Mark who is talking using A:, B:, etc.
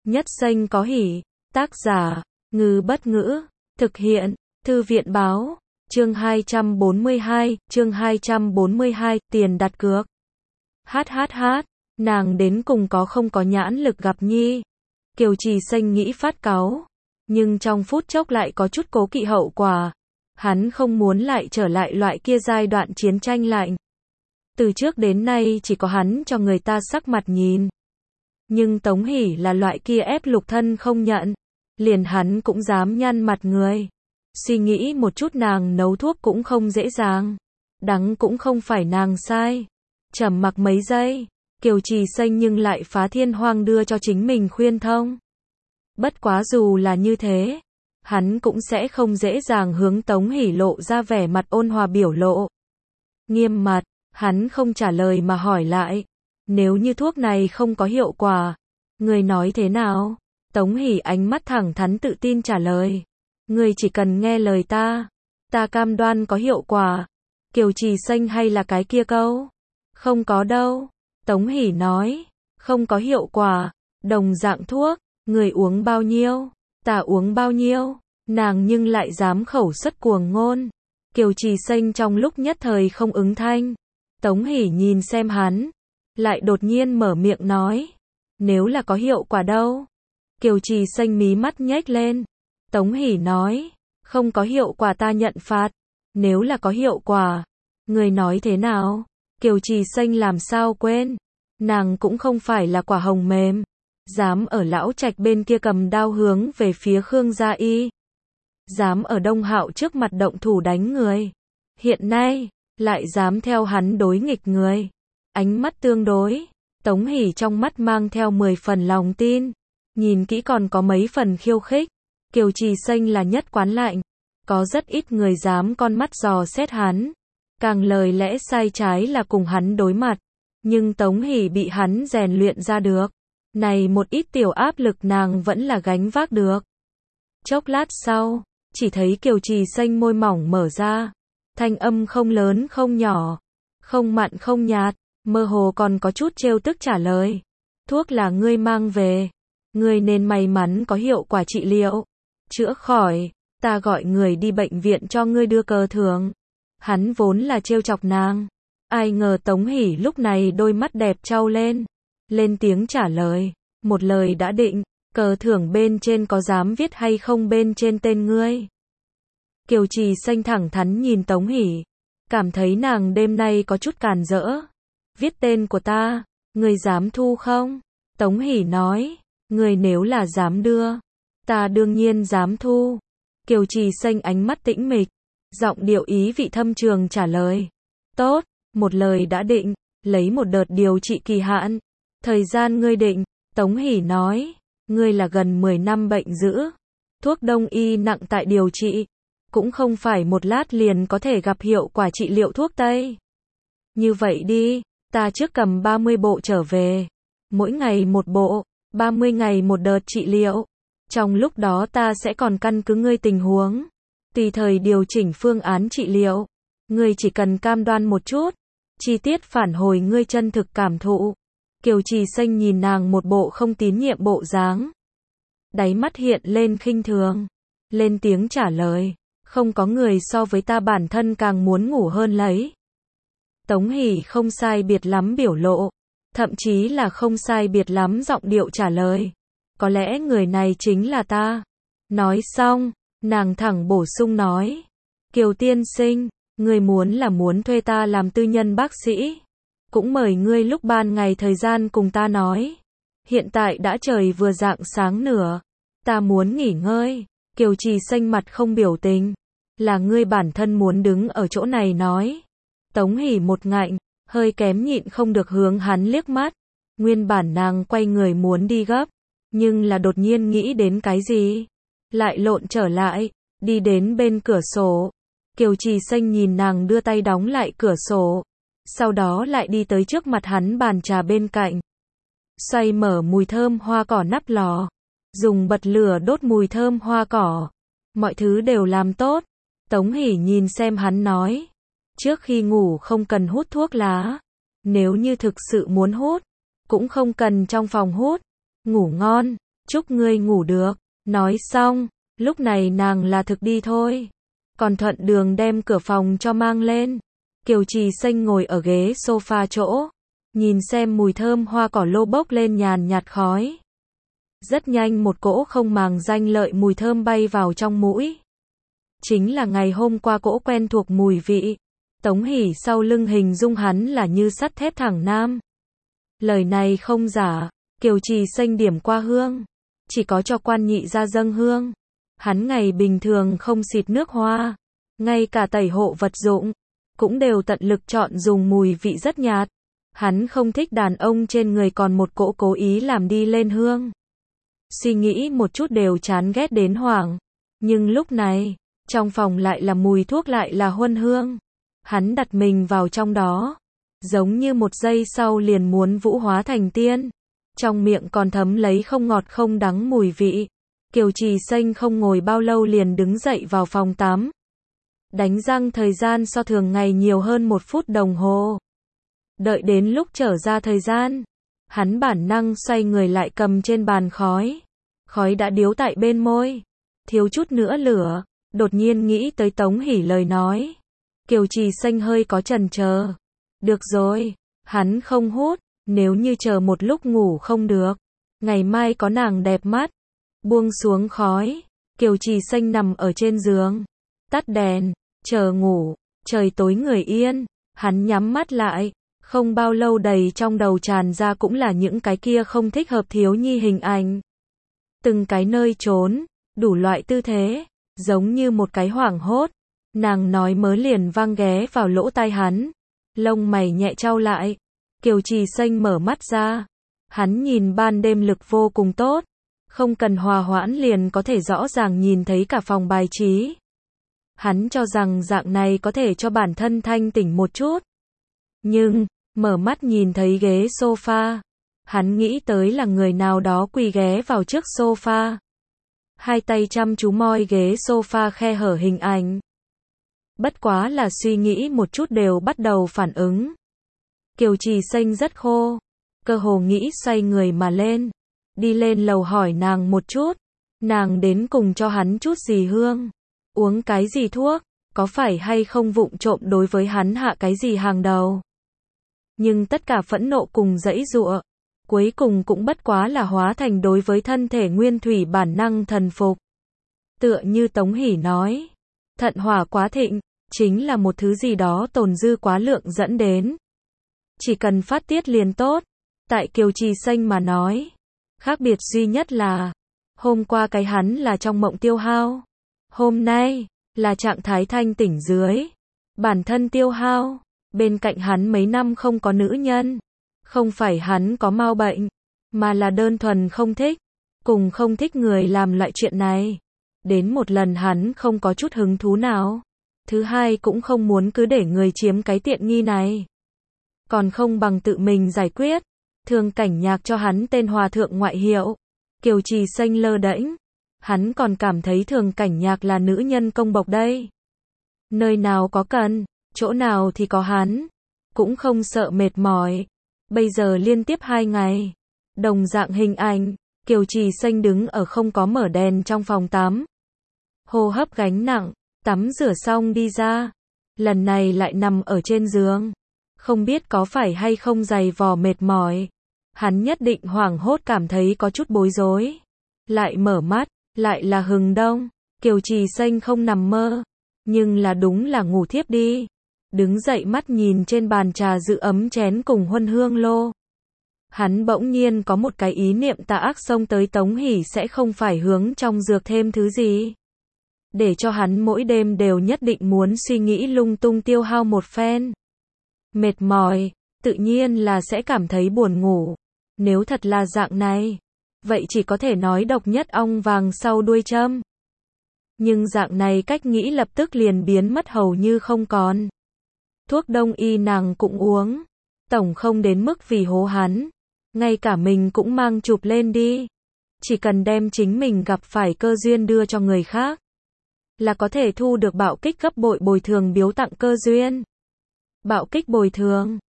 A: Nhất xanh có hỉ. Tác giả, Ngư Bất Ngữ. Thực hiện, Thư viện Báo. Chương 242, tiền đặt cược. Hát, nàng đến cùng có không có nhãn lực gặp nhi. Kiều Trì Xanh nghĩ phát cáu, nhưng trong phút chốc lại có chút cố kỵ hậu quả. Hắn không muốn lại trở lại loại kia giai đoạn chiến tranh lạnh. Từ trước đến nay chỉ có hắn cho người ta sắc mặt nhìn. Nhưng Tống Hỷ là loại kia ép lục thân không nhận, liền hắn cũng dám nhăn mặt người. Suy nghĩ một chút, nàng nấu thuốc cũng không dễ dàng, đắng cũng không phải nàng sai. Trầm mặc mấy giây, Kiều Trì Xanh nhưng lại phá thiên hoang đưa cho chính mình khuyên thông. Bất quá dù là như thế, hắn cũng sẽ không dễ dàng hướng Tống Hỷ lộ ra vẻ mặt ôn hòa biểu lộ. Nghiêm mặt, hắn không trả lời mà hỏi lại, nếu như thuốc này không có hiệu quả, người nói thế nào? Tống Hỷ ánh mắt thẳng thắn tự tin trả lời, người chỉ cần nghe lời ta cam đoan có hiệu quả. Kiều Trì Xanh hay là cái kia câu? Không có đâu. Tống Hỷ nói, không có hiệu quả, đồng dạng thuốc, người uống bao nhiêu, ta uống bao nhiêu, nàng nhưng lại dám khẩu xuất cuồng ngôn. Kiều Trì Xanh trong lúc nhất thời không ứng thanh. Tống Hỷ nhìn xem hắn, lại đột nhiên mở miệng nói, nếu là có hiệu quả đâu? Kiều Trì Xanh mí mắt nhếch lên. Tống Hỷ nói, không có hiệu quả ta nhận phạt, nếu là có hiệu quả, người nói thế nào? Kiều Trì Xanh làm sao quên, nàng cũng không phải là quả hồng mềm, dám ở lão trạch bên kia cầm đao hướng về phía Khương Gia Y, dám ở Đông Hạo trước mặt động thủ đánh người, hiện nay lại dám theo hắn đối nghịch người. Ánh mắt tương đối, Tống Hỷ trong mắt mang theo 10 phần lòng tin, nhìn kỹ còn có mấy phần khiêu khích. Kiều Trì Xanh là nhất quán lạnh, có rất ít người dám con mắt dò xét hắn, càng lời lẽ sai trái là cùng hắn đối mặt. Nhưng Tống Hỷ bị hắn rèn luyện ra được, này một ít tiểu áp lực nàng vẫn là gánh vác được. Chốc lát sau, chỉ thấy Kiều Trì Xanh môi mỏng mở ra, thanh âm không lớn không nhỏ, không mặn không nhạt, mơ hồ còn có chút trêu tức trả lời, thuốc là ngươi mang về, ngươi nên may mắn có hiệu quả trị liệu, chữa khỏi, ta gọi người đi bệnh viện cho ngươi đưa cờ thưởng. Hắn vốn là trêu chọc nàng, ai ngờ Tống Hỷ lúc này đôi mắt đẹp trao lên tiếng trả lời, một lời đã định, cờ thưởng bên trên có dám viết hay không bên trên tên ngươi? Kiều Trì Xanh thẳng thắn nhìn Tống Hỷ, cảm thấy nàng đêm nay có chút càn rỡ. Viết tên của ta, ngươi dám thu không? Tống Hỷ nói, ngươi nếu là dám đưa, ta đương nhiên dám thu. Kiều Trì Xanh ánh mắt tĩnh mịch, giọng điệu ý vị thâm trường trả lời, tốt, một lời đã định, lấy một đợt điều trị kỳ hạn, thời gian ngươi định. Tống Hỷ nói, ngươi là gần 10 năm bệnh dữ, thuốc đông y nặng tại điều trị, cũng không phải một lát liền có thể gặp hiệu quả trị liệu thuốc tây. Như vậy đi, ta trước cầm 30 bộ trở về, mỗi ngày một bộ, 30 ngày một đợt trị liệu. Trong lúc đó ta sẽ còn căn cứ ngươi tình huống, tùy thời điều chỉnh phương án trị liệu. Ngươi chỉ cần cam đoan một chút, chi tiết phản hồi ngươi chân thực cảm thụ. Kiều Trì Xanh nhìn nàng một bộ không tín nhiệm bộ dáng, đáy mắt hiện lên khinh thường, lên tiếng trả lời, không có người so với ta bản thân càng muốn ngủ hơn lấy. Tống Hỷ không sai biệt lắm biểu lộ, thậm chí là không sai biệt lắm giọng điệu trả lời, có lẽ người này chính là ta. Nói xong, nàng thẳng bổ sung nói, Kiều tiên sinh, ngươi muốn thuê ta làm tư nhân bác sĩ, cũng mời ngươi lúc ban ngày thời gian cùng ta nói. Hiện tại đã trời vừa rạng sáng nửa, ta muốn nghỉ ngơi. Kiều Trì Xanh mặt không biểu tình, là ngươi bản thân muốn đứng ở chỗ này nói. Tống Hỷ một ngạnh, hơi kém nhịn không được hướng hắn liếc mắt. Nguyên bản nàng quay người muốn đi gấp, nhưng là đột nhiên nghĩ đến cái gì, lại lộn trở lại, đi đến bên cửa sổ. Kiều Trì Xanh nhìn nàng đưa tay đóng lại cửa sổ, sau đó lại đi tới trước mặt hắn bàn trà bên cạnh, xoay mở mùi thơm hoa cỏ nắp lò, dùng bật lửa đốt mùi thơm hoa cỏ, mọi thứ đều làm tốt. Tống Hỷ nhìn xem hắn nói, trước khi ngủ không cần hút thuốc lá, nếu như thực sự muốn hút, cũng không cần trong phòng hút, ngủ ngon. chúc ngươi ngủ được. Nói xong, lúc này nàng là thực đi thôi. Còn thuận đường đem cửa phòng cho mang lên. Kiều Trì Xanh ngồi ở ghế sofa chỗ, nhìn xem mùi thơm hoa cỏ lô bốc lên nhàn nhạt khói. Rất nhanh một cỗ không màng danh lợi mùi thơm bay vào trong mũi. Chính là ngày hôm qua cỗ quen thuộc mùi vị. Tống Hỷ sau lưng hình dung hắn là như sắt thép thẳng nam. Lời này không giả, Kiều Trì Xanh điểm qua hương. Chỉ có cho quan nhị ra dâng hương. Hắn ngày bình thường không xịt nước hoa. Ngay cả tẩy hộ vật dụng, cũng đều tận lực chọn dùng mùi vị rất nhạt. Hắn không thích đàn ông trên người còn một cỗ cố ý làm đi lên hương. Suy nghĩ một chút đều chán ghét đến hoảng. Nhưng lúc này, trong phòng lại là mùi thuốc lại là huân hương. Hắn đặt mình vào trong đó. Giống như một giây sau liền muốn vũ hóa thành tiên. Trong miệng còn thấm lấy không ngọt không đắng mùi vị. Kiều Trì Xanh không ngồi bao lâu liền đứng dậy vào phòng tắm. Đánh răng thời gian so thường ngày nhiều hơn 1 phút đồng hồ. Đợi đến lúc trở ra thời gian, hắn bản năng xoay người lại cầm trên bàn khói. Khói đã điếu tại bên môi, thiếu chút nữa lửa, đột nhiên nghĩ tới Tống Hỷ lời nói. Kiều Trì Xanh hơi có chần chờ. Được rồi, hắn không hút, nếu như chờ một lúc ngủ không được, ngày mai có nàng đẹp mắt. Buông xuống khói, Kiều Trì Xanh nằm ở trên giường, tắt đèn, chờ ngủ. Trời tối người yên, hắn nhắm mắt lại, không bao lâu đầy trong đầu tràn ra cũng là những cái kia không thích hợp thiếu nhi hình ảnh. Từng cái nơi trốn, đủ loại tư thế, giống như một cái hoảng hốt. Nàng nói mớ liền vang ghé vào lỗ tai hắn. Lông mày nhẹ chau lại. Kiều Trì Xanh mở mắt ra. Hắn nhìn ban đêm lực vô cùng tốt. Không cần hòa hoãn liền có thể rõ ràng nhìn thấy cả phòng bài trí. Hắn cho rằng dạng này có thể cho bản thân thanh tỉnh một chút. Nhưng, mở mắt nhìn thấy ghế sofa. Hắn nghĩ tới là người nào đó quỳ ghé vào trước sofa. Hai tay chăm chú moi ghế sofa khe hở hình ảnh. Bất quá là suy nghĩ một chút đều bắt đầu phản ứng. Kiều Trì Xanh rất khô. Cơ hồ nghĩ xoay người mà lên. Đi lên lầu hỏi nàng một chút. Nàng đến cùng cho hắn chút gì hương. Uống cái gì thuốc. Có phải hay không vụng trộm đối với hắn hạ cái gì hàng đầu. Nhưng tất cả phẫn nộ cùng giãy giụa. Cuối cùng cũng bất quá là hóa thành đối với thân thể nguyên thủy bản năng thần phục. Tựa như Tống Hỷ nói. Thận hỏa quá thịnh. Chính là một thứ gì đó tồn dư quá lượng dẫn đến. Chỉ cần phát tiết liền tốt. Tại Kiều Trì Xanh mà nói. Khác biệt duy nhất là. Hôm qua cái hắn là trong mộng tiêu hao. Hôm nay, là trạng thái thanh tỉnh dưới. Bản thân tiêu hao. Bên cạnh hắn mấy năm không có nữ nhân. Không phải hắn có mau bệnh. Mà là đơn thuần không thích. Cùng không thích người làm loại chuyện này. Đến một lần hắn không có chút hứng thú nào. Thứ hai cũng không muốn cứ để người chiếm cái tiện nghi này. Còn không bằng tự mình giải quyết. Thường Cảnh Nhạc cho hắn tên hòa thượng ngoại hiệu. Kiều Trì Xanh lơ đễnh. Hắn còn cảm thấy Thường Cảnh Nhạc là nữ nhân công bộc đây. Nơi nào có cần, chỗ nào thì có hắn. Cũng không sợ mệt mỏi. Bây giờ liên tiếp 2 ngày. Đồng dạng hình ảnh. Kiều Trì Xanh đứng ở không có mở đèn trong phòng tắm. Hô hấp gánh nặng. Tắm rửa xong đi ra. Lần này lại nằm ở trên giường. Không biết có phải hay không dày vò mệt mỏi. Hắn nhất định hoảng hốt cảm thấy có chút bối rối. Lại mở mắt, lại là hừng đông. Kiều Trì Xanh không nằm mơ. Nhưng là đúng là ngủ thiếp đi. Đứng dậy mắt nhìn trên bàn trà giữ ấm chén cùng huân hương lô. Hắn bỗng nhiên có một cái ý niệm tà ác xông tới Tống Hỷ sẽ không phải hướng trong dược thêm thứ gì. Để cho hắn mỗi đêm đều nhất định muốn suy nghĩ lung tung tiêu hao một phen. Mệt mỏi, tự nhiên là sẽ cảm thấy buồn ngủ. Nếu thật là dạng này, vậy chỉ có thể nói độc nhất ong vàng sau đuôi châm. Nhưng dạng này cách nghĩ lập tức liền biến mất hầu như không còn. Thuốc đông y nàng cũng uống. Tổng không đến mức vì hố hắn. Ngay cả mình cũng mang chụp lên đi. Chỉ cần đem chính mình gặp phải cơ duyên đưa cho người khác. Là có thể thu được bạo kích gấp bội bồi thường biếu tặng cơ duyên. Bạo kích bồi thường.